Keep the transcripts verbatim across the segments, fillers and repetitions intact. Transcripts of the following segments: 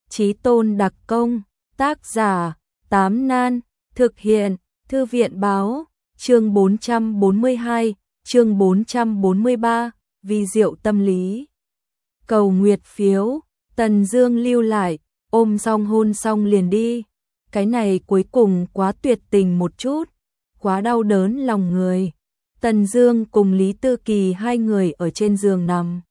Chí tôn đặc công, tác giả, Tám Nan, thực hiện, Thư viện báo, chương bốn trăm bốn mươi hai, chương bốn trăm bốn mươi ba, vi diệu tâm lý. Cầu nguyệt phiếu, Tần Dương lưu lại, ôm xong hôn xong liền đi. Cái này cuối cùng quá tuyệt tình một chút, quá đau đớn lòng người. Tần Dương cùng Lý Tư Kỳ hai người ở trên giường nằm.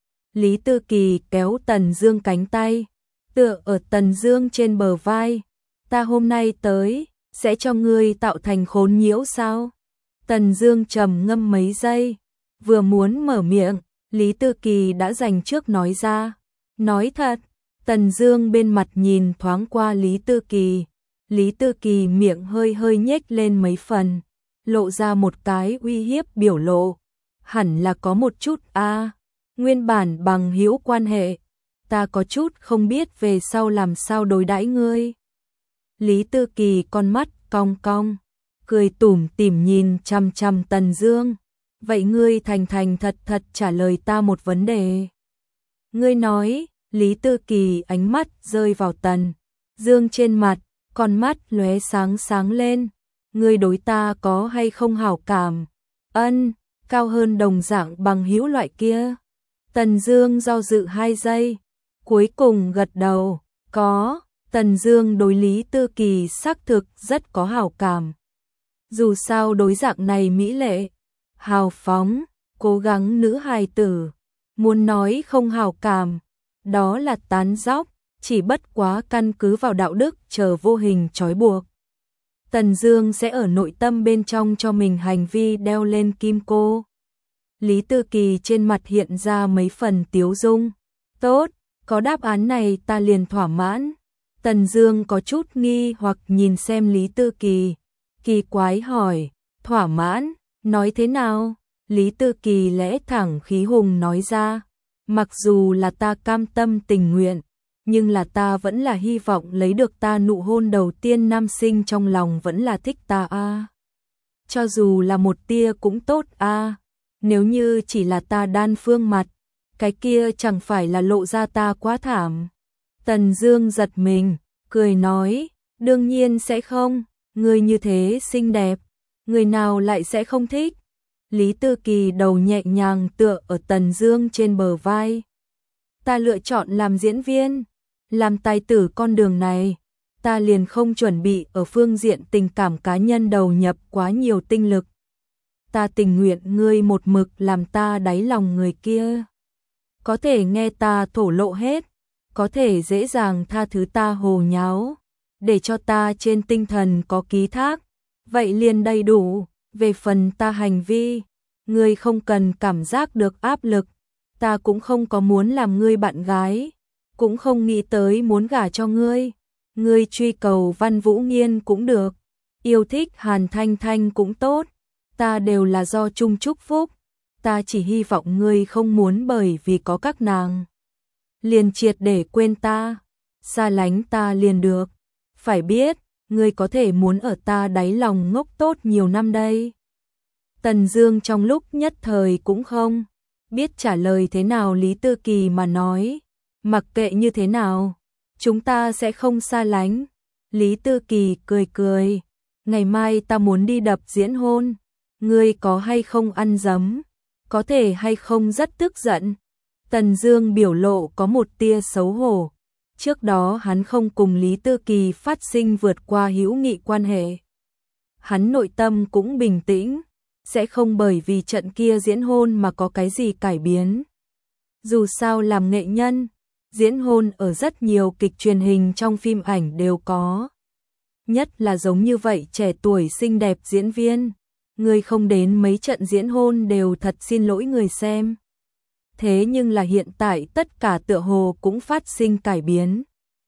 Lý Tư Kỳ kéo Tần Dương cánh tay, tựa ở Tần Dương trên bờ vai. Ta hôm nay tới, sẽ cho ngươi tạo thành khốn nhiễu sao? Tần Dương trầm ngâm mấy giây, vừa muốn mở miệng, Lý Tư Kỳ đã dành trước nói ra. Nói thật. Tần Dương bên mặt nhìn thoáng qua Lý Tư Kỳ. Lý Tư Kỳ miệng hơi hơi nhếch lên mấy phần, lộ ra một cái uy hiếp biểu lộ. Hẳn là có một chút a, à, nguyên bản bằng hữu quan hệ, ta có chút không biết về sau làm sao đối đãi ngươi. Lý Tư Kỳ con mắt cong cong, cười tủm tỉm nhìn chằm chằm Tần Dương. Vậy ngươi thành thành thật thật trả lời ta một vấn đề. Ngươi nói. Lý Tư Kỳ ánh mắt rơi vào Tần Dương trên mặt, con mắt lóe sáng sáng lên. Ngươi đối ta có hay không hảo cảm? Ân, cao hơn đồng dạng bằng hữu loại kia. Tần Dương do dự hai giây, cuối cùng gật đầu. Có. Tần Dương đối Lý Tư Kỳ xác thực rất có hảo cảm. Dù sao đối dạng này mỹ lệ, hào phóng, cố gắng nữ hài tử, muốn nói không hảo cảm, đó là tán dóc, chỉ bất quá căn cứ vào đạo đức chờ vô hình trói buộc. Tần Dương sẽ ở nội tâm bên trong cho mình hành vi đeo lên kim cô. Lý Tư Kỳ trên mặt hiện ra mấy phần tiếu dung. Tốt, có đáp án này ta liền thỏa mãn. Tần Dương có chút nghi hoặc nhìn xem Lý Tư Kỳ, kỳ quái hỏi, thỏa mãn, nói thế nào? Lý Tư Kỳ lẽ thẳng khí hùng nói ra. Mặc dù là ta cam tâm tình nguyện, nhưng là ta vẫn là hy vọng lấy được ta nụ hôn đầu tiên nam sinh trong lòng vẫn là thích ta a. À. Cho dù là một tia cũng tốt a. À. Nếu như chỉ là ta đan phương mặt, cái kia chẳng phải là lộ ra ta quá thảm. Tần Dương giật mình, cười nói, đương nhiên sẽ không, người như thế xinh đẹp, người nào lại sẽ không thích. Lý Tư Kỳ đầu nhẹ nhàng tựa ở Tần Dương trên bờ vai. Ta lựa chọn làm diễn viên, làm tài tử con đường này, ta liền không chuẩn bị ở phương diện tình cảm cá nhân đầu nhập quá nhiều tinh lực. Ta tình nguyện ngươi một mực làm ta đáy lòng người kia. Có thể nghe ta thổ lộ hết, có thể dễ dàng tha thứ ta hồ nháo, để cho ta trên tinh thần có ký thác, vậy liền đầy đủ. Về phần ta hành vi, ngươi không cần cảm giác được áp lực, ta cũng không có muốn làm ngươi bạn gái, cũng không nghĩ tới muốn gả cho ngươi. Ngươi truy cầu Văn Vũ Nghiên cũng được, yêu thích Hàn Thanh Thanh cũng tốt, ta đều là do chung chúc phúc, ta chỉ hy vọng ngươi không muốn bởi vì có các nàng liền triệt để quên ta, xa lánh ta liền được. Phải biết, ngươi có thể muốn ở ta đáy lòng ngốc tốt nhiều năm đây. Tần Dương trong lúc nhất thời cũng không biết trả lời thế nào Lý Tư Kỳ mà nói, mặc kệ như thế nào, chúng ta sẽ không xa lánh. Lý Tư Kỳ cười cười, ngày mai ta muốn đi đập diễn hôn, ngươi có hay không ăn dấm, có thể hay không rất tức giận. Tần Dương biểu lộ có một tia xấu hổ. Trước đó hắn không cùng Lý Tư Kỳ phát sinh vượt qua hữu nghị quan hệ. Hắn nội tâm cũng bình tĩnh, sẽ không bởi vì trận kia diễn hôn mà có cái gì cải biến. Dù sao làm nghệ nhân, diễn hôn ở rất nhiều kịch truyền hình trong phim ảnh đều có. Nhất là giống như vậy trẻ tuổi xinh đẹp diễn viên, người không đến mấy trận diễn hôn đều thật xin lỗi người xem. Thế nhưng là hiện tại tất cả tựa hồ cũng phát sinh cải biến.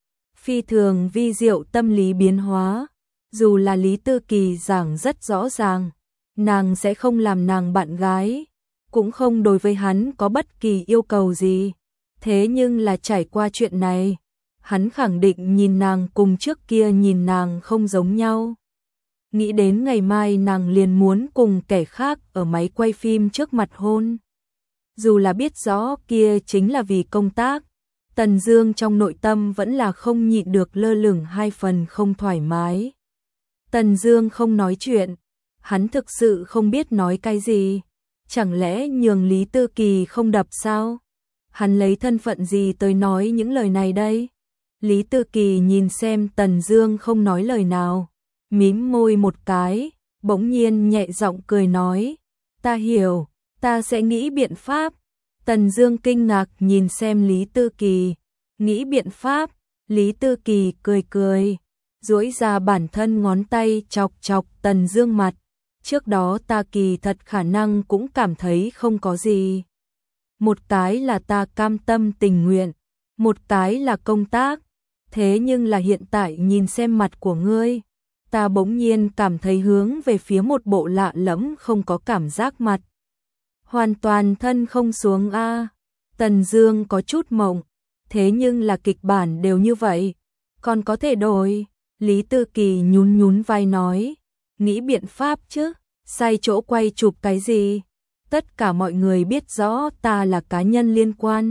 Phi thường vi diệu tâm lý biến hóa, dù là Lý Tư Kỳ giảng rất rõ ràng, nàng sẽ không làm nàng bạn gái, cũng không đối với hắn có bất kỳ yêu cầu gì. Thế nhưng là trải qua chuyện này, hắn khẳng định nhìn nàng cùng trước kia nhìn nàng không giống nhau. Nghĩ đến ngày mai nàng liền muốn cùng kẻ khác ở máy quay phim trước mặt hôn. Dù là biết rõ kia chính là vì công tác, Tần Dương trong nội tâm vẫn là không nhịn được lơ lửng hai phần không thoải mái. Tần Dương không nói chuyện, hắn thực sự không biết nói cái gì. Chẳng lẽ nhường Lý Tư Kỳ không đập sao? Hắn lấy thân phận gì tới nói những lời này đây? Lý Tư Kỳ nhìn xem Tần Dương không nói lời nào, mím môi một cái, bỗng nhiên nhẹ giọng cười nói, ta hiểu, ta sẽ nghĩ biện pháp. Tần Dương kinh ngạc nhìn xem Lý Tư Kỳ, nghĩ biện pháp, Lý Tư Kỳ cười cười, duỗi ra bản thân ngón tay chọc chọc Tần Dương mặt, trước đó ta kỳ thật khả năng cũng cảm thấy không có gì. Một cái là ta cam tâm tình nguyện, một cái là công tác, thế nhưng là hiện tại nhìn xem mặt của ngươi, ta bỗng nhiên cảm thấy hướng về phía một bộ lạ lẫm không có cảm giác mặt. Hoàn toàn thân không xuống a. À. Tần Dương có chút mộng, thế nhưng là kịch bản đều như vậy, còn có thể đổi. Lý Tư Kỳ nhún nhún vai nói, nghĩ biện pháp chứ, sai chỗ quay chụp cái gì? Tất cả mọi người biết rõ ta là cá nhân liên quan.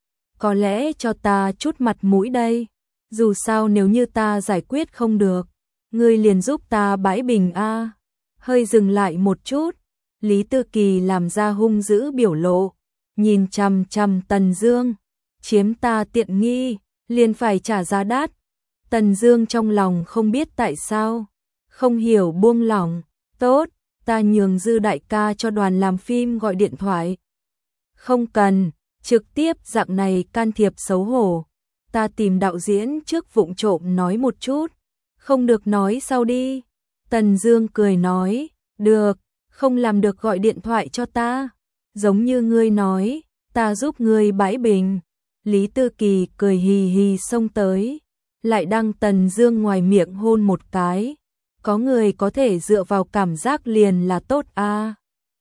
Có lẽ cho ta chút mặt mũi đây, dù sao nếu như ta giải quyết không được, ngươi liền giúp ta bãi bình a. À. Hơi dừng lại một chút, Lý Tư Kỳ làm ra hung dữ biểu lộ, nhìn chằm chằm Tần Dương, chiếm ta tiện nghi, liền phải trả giá đắt. Tần Dương trong lòng không biết tại sao, không hiểu buông lỏng, tốt, ta nhường Dư đại ca cho đoàn làm phim gọi điện thoại. Không cần, trực tiếp dạng này can thiệp xấu hổ, ta tìm đạo diễn trước vụng trộm nói một chút, không được nói sau đi. Tần Dương cười nói, được, không làm được gọi điện thoại cho ta, giống như ngươi nói, ta giúp ngươi bãi bình. Lý Tư Kỳ cười hì hì xông tới, lại đăng Tần Dương ngoài miệng hôn một cái, có người có thể dựa vào cảm giác liền là tốt a. À.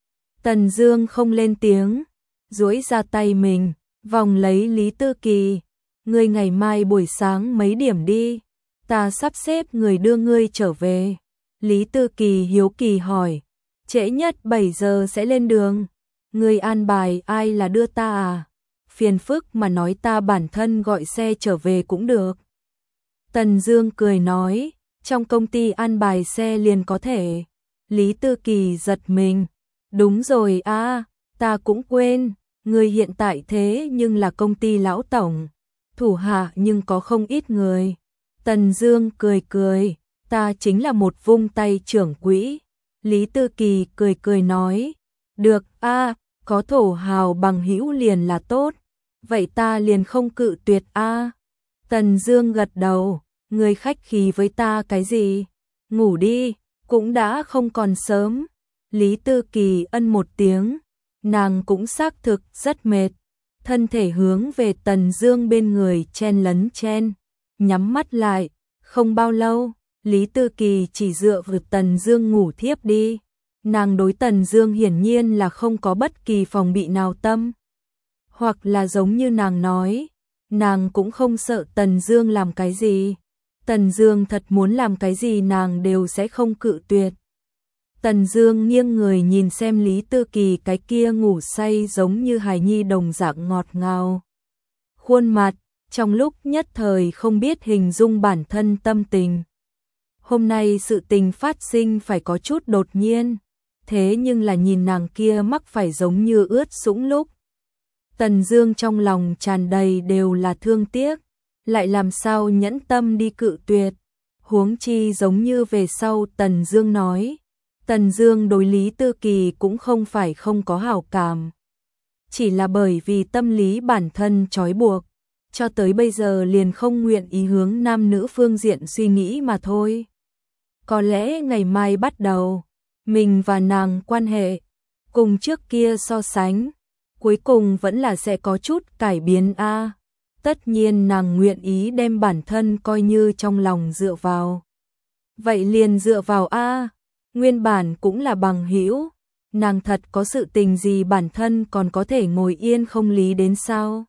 Tần Dương không lên tiếng, duỗi ra tay mình, vòng lấy Lý Tư Kỳ, ngươi ngày mai buổi sáng mấy điểm đi, ta sắp xếp người đưa ngươi trở về. Lý Tư Kỳ hiếu kỳ hỏi, trễ nhất bảy giờ sẽ lên đường, ngươi an bài ai là đưa ta à? Phiền phức mà nói ta bản thân gọi xe trở về cũng được. Tần Dương cười nói, trong công ty an bài xe liền có thể. Lý Tư Kỳ giật mình, đúng rồi a, à, ta cũng quên, ngươi hiện tại thế nhưng là công ty lão tổng, thủ hạ nhưng có không ít người. Tần Dương cười cười, ta chính là một vung tay trưởng quỹ. Lý Tư Kỳ cười cười nói, được a, à, có thổ hào bằng hữu liền là tốt, vậy ta liền không cự tuyệt a. À. Tần Dương gật đầu, ngươi khách khí với ta cái gì? Ngủ đi, cũng đã không còn sớm. Lý Tư Kỳ ân một tiếng, nàng cũng xác thực rất mệt, thân thể hướng về Tần Dương bên người chen lấn chen, nhắm mắt lại, không bao lâu, Lý Tư Kỳ chỉ dựa vào Tần Dương ngủ thiếp đi. Nàng đối Tần Dương hiển nhiên là không có bất kỳ phòng bị nào tâm, hoặc là giống như nàng nói, nàng cũng không sợ Tần Dương làm cái gì. Tần Dương thật muốn làm cái gì nàng đều sẽ không cự tuyệt. Tần Dương nghiêng người nhìn xem Lý Tư Kỳ cái kia ngủ say giống như hài nhi đồng dạng ngọt ngào khuôn mặt, trong lúc nhất thời không biết hình dung bản thân tâm tình. Hôm nay sự tình phát sinh phải có chút đột nhiên, thế nhưng là nhìn nàng kia mắc phải giống như ướt sũng lúc. Tần Dương trong lòng tràn đầy đều là thương tiếc, lại làm sao nhẫn tâm đi cự tuyệt. Huống chi giống như về sau Tần Dương nói, Tần Dương đối Lý Tư Kỳ cũng không phải không có hảo cảm, chỉ là bởi vì tâm lý bản thân trói buộc, cho tới bây giờ liền không nguyện ý hướng nam nữ phương diện suy nghĩ mà thôi. Có lẽ ngày mai bắt đầu, mình và nàng quan hệ cùng trước kia so sánh, cuối cùng vẫn là sẽ có chút cải biến a. À. Tất nhiên nàng nguyện ý đem bản thân coi như trong lòng dựa vào. Vậy liền dựa vào a, à. Nguyên bản cũng là bằng hữu, nàng thật có sự tình gì bản thân còn có thể ngồi yên không lý đến sao?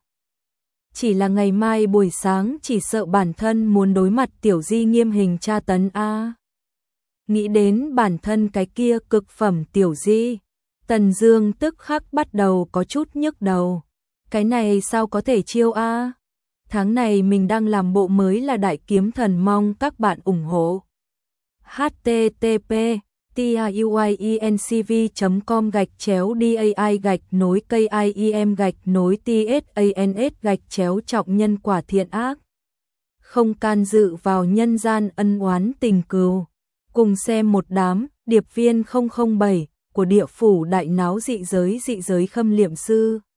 Chỉ là ngày mai buổi sáng chỉ sợ bản thân muốn đối mặt Tiểu Di nghiêm hình tra tấn a. À. Nghĩ đến bản thân cái kia cực phẩm Tiểu Di, Tần Dương tức khắc bắt đầu có chút nhức đầu. Cái này sao có thể chiêu a? À? tháng này mình đang làm bộ mới là Đại Kiếm Thần, mong các bạn ủng hộ. h t t p tiuyencv chấm com gạch chéo dai gạch nối kiem gạch nối tsans gạch chéo trọng nhân quả thiện ác. Không can dự vào nhân gian ân oán tình cừu. Cùng xem một đám điệp viên không không bảy của địa phủ đại náo dị giới dị giới Khâm Liệm Sư.